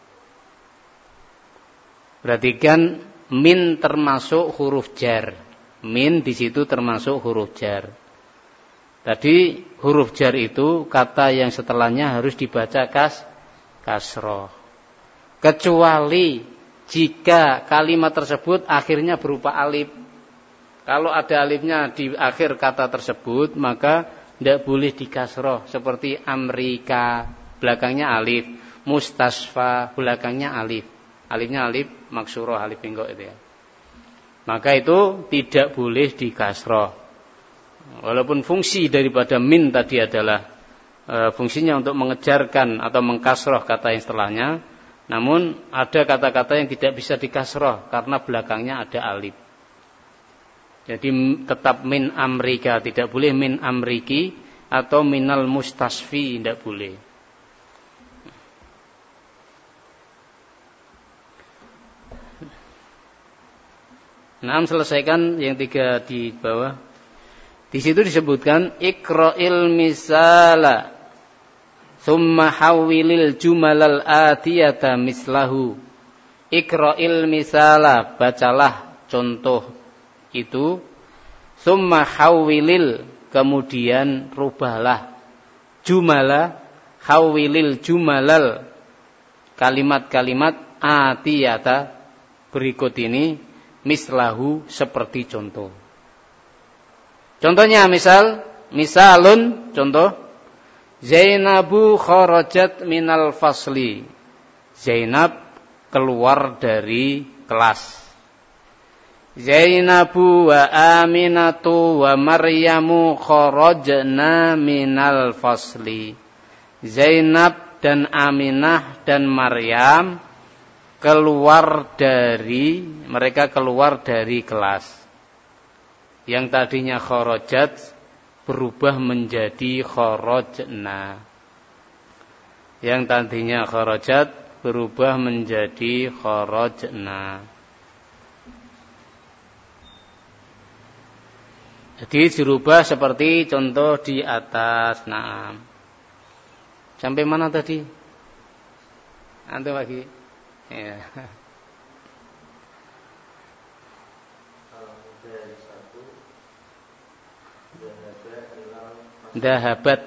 Perhatikan, min termasuk huruf jar. Min di situ termasuk huruf jar. Tadi huruf jar itu kata yang setelahnya harus dibaca kasroh. Kecuali jika kalimat tersebut akhirnya berupa alif. Kalau ada alifnya di akhir kata tersebut, maka tidak boleh dikasroh. Seperti Amerika, belakangnya alif. Mustasfa, belakangnya alif. Alifnya alif maksuroh, alif pinggok itu ya. Maka itu tidak boleh dikasroh. Walaupun fungsi daripada min tadi adalah fungsinya untuk mengejarkan atau mengkasroh kata yang setelahnya, namun ada kata-kata yang tidak bisa dikasroh karena belakangnya ada alif. Jadi tetap min Amerika, tidak boleh min Amriki atau minal mustasfi, tidak boleh. Nah, selesaikan yang 3 di bawah. Di situ disebutkan iqra'il misala thumma hawwilil jumalal atiyata mislahu. Iqra'il misala, bacalah contoh itu, thumma hawwilil, kemudian rubahlah jumala, hawwilil jumalal, kalimat-kalimat atiyata berikut ini mislahu, seperti contoh. Contohnya misalun, contoh, Zainabu kharajat minal fasli. Zainab keluar dari kelas. Zainabu wa Aminatu wa Maryamu kharajna minal fasli. Zainab dan Aminah dan Maryam mereka keluar dari kelas. Yang tadinya kharajat berubah menjadi kharajna. Yang tadinya kharajat berubah menjadi kharajna. Jadi dirubah seperti contoh di atas. Naam. Sampai mana tadi? Antum lagi? Ya. Dahabat.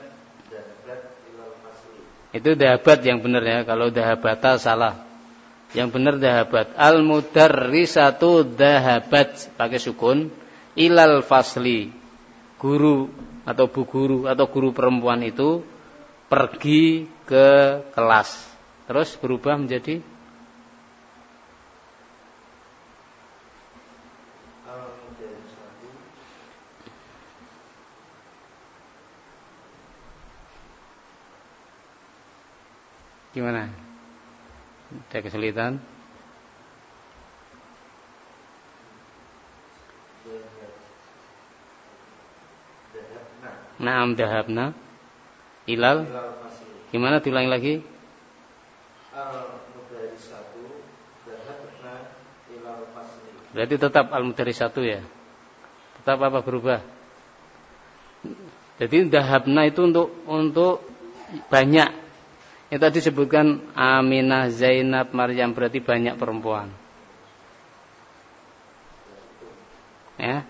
Itu dahabat yang benar ya. Kalau dahabata salah. Yang benar dahabat. Al-mudarrisatu dahabat, pakai sukun, ilal fasli. Guru atau bu guru atau guru perempuan itu pergi ke kelas. Terus berubah menjadi gimana? Ada kesulitan? Naam dahabna ilal. Gimana diulangi lagi? Al-mudarrisatu dahabna ilal fasli. Berarti tetap al-mudarrisatu ya. Tetap apa berubah? Jadi dahabna itu untuk banyak. Yang tadi disebutkan Aminah, Zainab, Maryam, berarti banyak perempuan. Ya.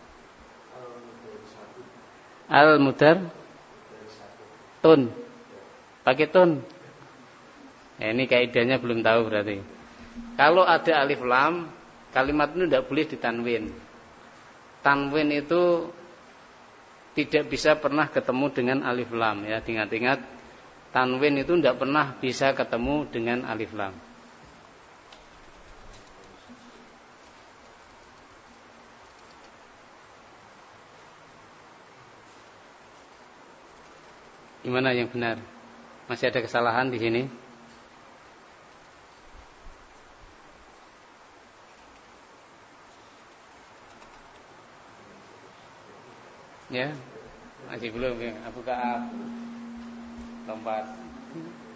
Al-mudar tun. Pakai tun. Ya, ini kaidahnya belum tahu berarti. Kalau ada alif lam, kalimat itu tidak boleh ditanwin. Tanwin itu tidak bisa pernah ketemu dengan alif lam ya. Ingat-ingat, tanwin itu tidak pernah bisa ketemu dengan alif lam. Gimana yang benar? Masih ada kesalahan di sini? Ya, masih belum ya. Apakah lompat?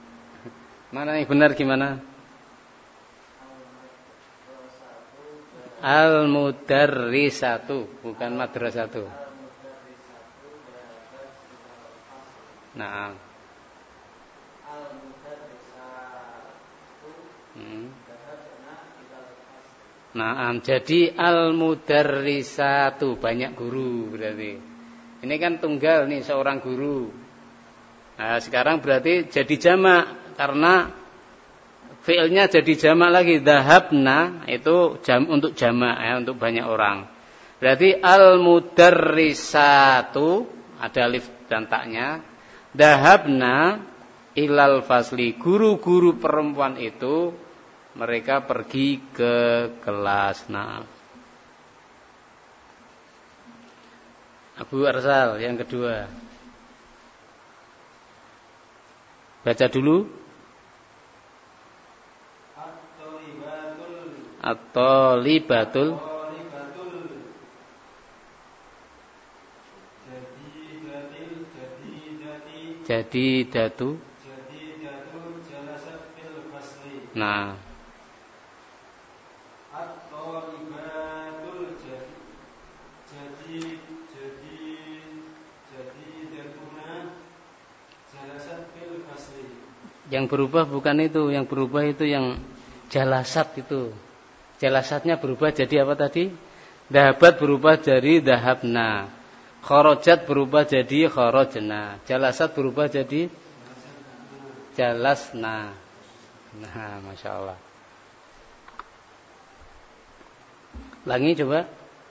Mana yang benar gimana? Al-mudarrisatu, bukan madrasatu. Nah. Nah, jadi al-mudarrisatu banyak guru berarti. Ini kan tunggal nih seorang guru. Nah, sekarang berarti jadi jamak karena fi'ilnya jadi jamak lagi. Dhahabna itu untuk jamak ya, untuk banyak orang. Berarti al-mudarrisatu ada alif dan taknya. Dhahabna ilal fasli, guru-guru perempuan itu mereka pergi ke kelas. Nah, Abu Arsal yang kedua. Baca dulu. At-talibatul. Jadi datu. Nah. Yang berubah bukan itu, yang berubah itu yang jalasat itu. Jalasatnya berubah jadi apa tadi? Dhahabat berubah jadi dhahabna. Kharajat berubah jadi kharajna. Jalasat berubah jadi jalasna. Nah, Masya Allah. Langi coba.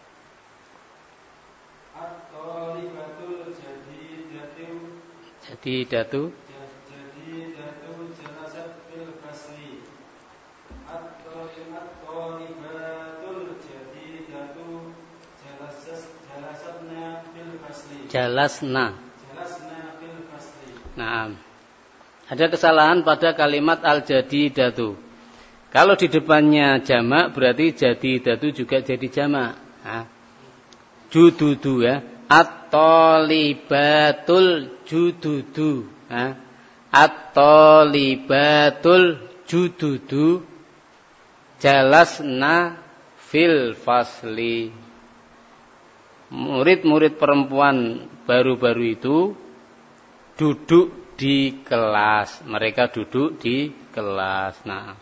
Jadi datu. Jalasna. Nah, ada kesalahan pada kalimat al-jadidatu. Kalau di depannya jamak berarti jadidatu juga jadi jamak. Nah, jududu ya. At-talibatul jududu. Nah, at-talibatul jududu jalasna fil fasli. Murid-murid perempuan baru-baru itu duduk di kelas. Mereka duduk di kelas. Nah,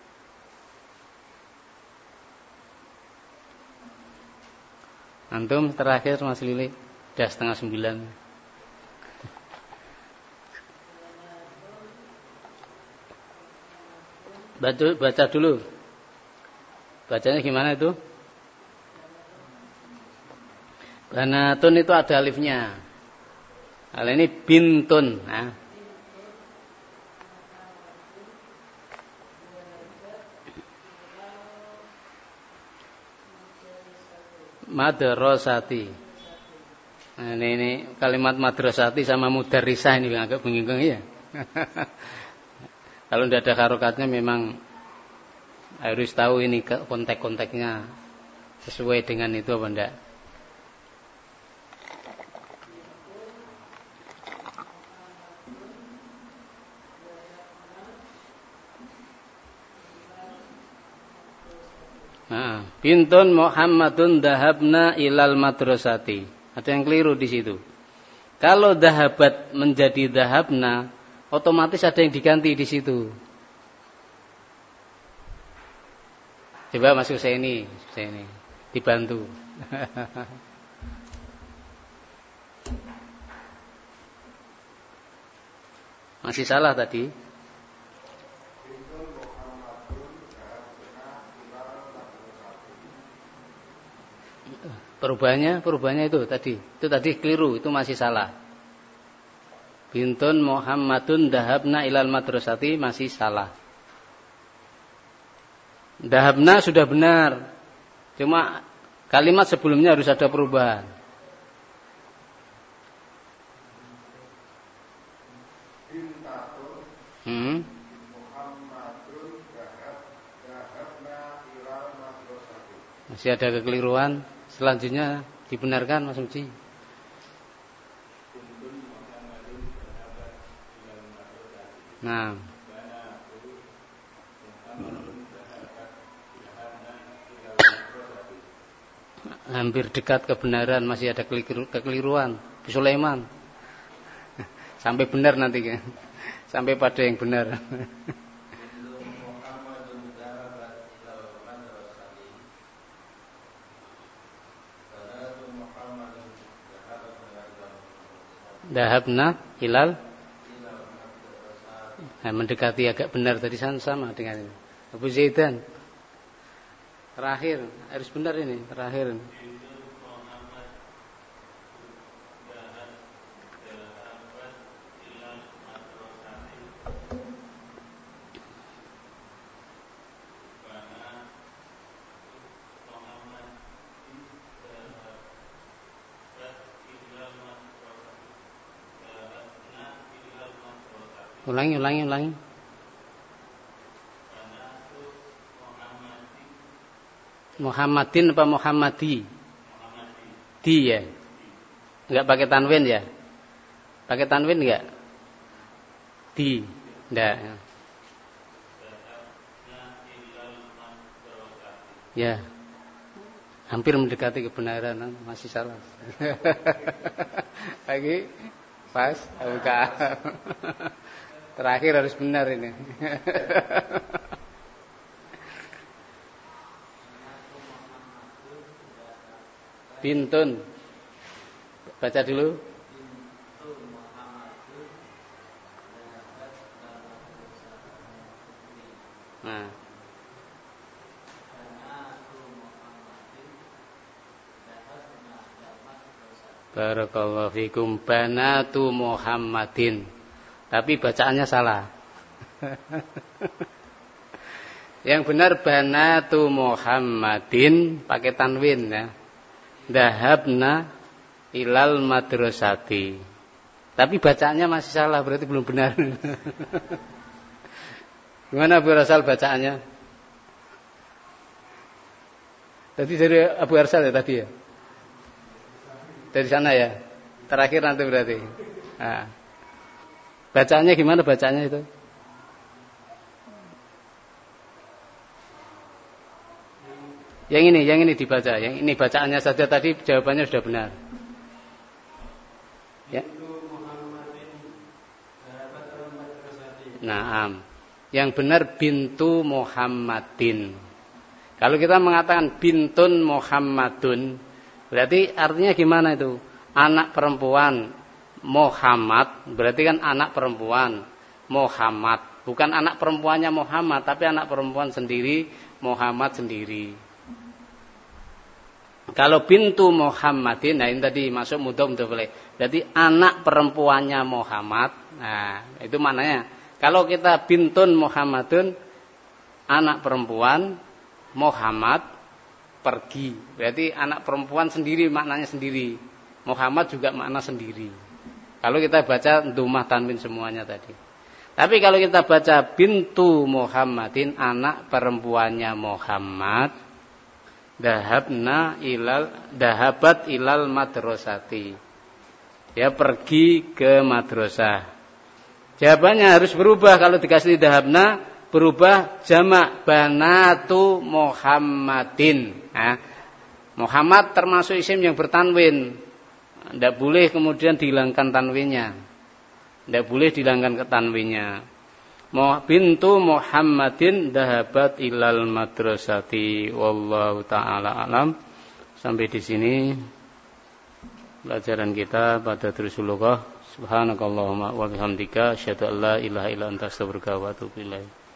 antum terakhir Mas Lili, udah 8:30. Baca dulu. Bacanya gimana itu? Banatun itu ada alifnya. Hal ini bintun. Nah. Madrasati. Nah, ini kalimat madrasati sama mudarrisah ini agak bingung ya. Kalau tidak ada harokatnya memang harus tahu ini konteks-konteksnya sesuai dengan itu apa enggak. Nah, bintun Muhammadun dahabna ilal madrasati. Ada yang keliru di situ. Kalau dahabat menjadi dahabna, otomatis ada yang diganti di situ. Coba Mas Husaini dibantu. Masih salah tadi. Perubahannya itu tadi. Itu tadi keliru, itu masih salah. Bintun Muhammadun dahabna ilal madrasati masih salah. Dahabna sudah benar. Cuma kalimat sebelumnya harus ada perubahan. Masih ada kekeliruan. Selanjutnya dibenarkan Mas Uci. Nah. hampir dekat kebenaran, masih ada kekeliruan. Bi Sulaiman. Sampai benar nanti kan. Sampai pada yang benar. Dahabna hilal. Nah, mendekati agak benar tadi sama dengan ini. Abu Zaidan. Terakhir harus benar ini, terakhir. Ulangi. Muhammadin apa Muhammadi? Di ya. Enggak pakai tanwin ya? Pakai tanwin enggak? Di. Enggak. Ya. Hampir mendekati kebenaran, masih salah. Lagi pas, buka. Terakhir harus benar ini. Bintun. Baca dulu. Nah. Barakallahu fikum. Banatu Muhammadin. Tapi bacaannya salah. Yang benar banatu Muhammadin pakai tanwin ya. Dahabna ilal madrasati. Tapi bacaannya masih salah, berarti belum benar. Gimana Abu Arsal bacaannya? Tadi dari Abu Arsal ya tadi ya? Dari sana ya? Terakhir nanti berarti. Nah. Bacaannya gimana bacaannya itu? Yang ini dibaca. Yang ini bacaannya saja tadi jawabannya sudah benar. Ya. Naam. Yang benar bintu Muhammadin. Kalau kita mengatakan bintun Muhammadun, berarti artinya gimana itu? Anak perempuan Muhammad, berarti kan anak perempuan Muhammad. Bukan anak perempuannya Muhammad, tapi anak perempuan sendiri, Muhammad sendiri. Kalau bintu Muhammadin, nah ini tadi masuk mudhof boleh. Berarti anak perempuannya Muhammad. Nah, itu maknanya. Kalau kita bintun Muhammadun, anak perempuan Muhammad pergi. Berarti anak perempuan sendiri maknanya sendiri. Muhammad juga makna sendiri. Kalau kita baca dumah tanwin semuanya tadi. Tapi kalau kita baca bintu Muhammadin, anak perempuannya Muhammad, dahabat ilal madrasati. Dia pergi ke madrasah. Jawabannya harus berubah kalau dikasih dahabna, berubah jamak banatu Muhammadin. Nah, Muhammad termasuk isim yang bertanwin. Tidak boleh kemudian dihilangkan tanwinnya. Tidak boleh dihilangkan tanwinnya. Bintu Muhammadin dahabat ilal madrasati. Wallahu ta'ala alam. Sampai di sini pelajaran kita pada Durusul Lughah. Subhanakallahumma wa bihamdika asyhadu an la ilaha illa anta astaghfiruka wa atubu ilaik.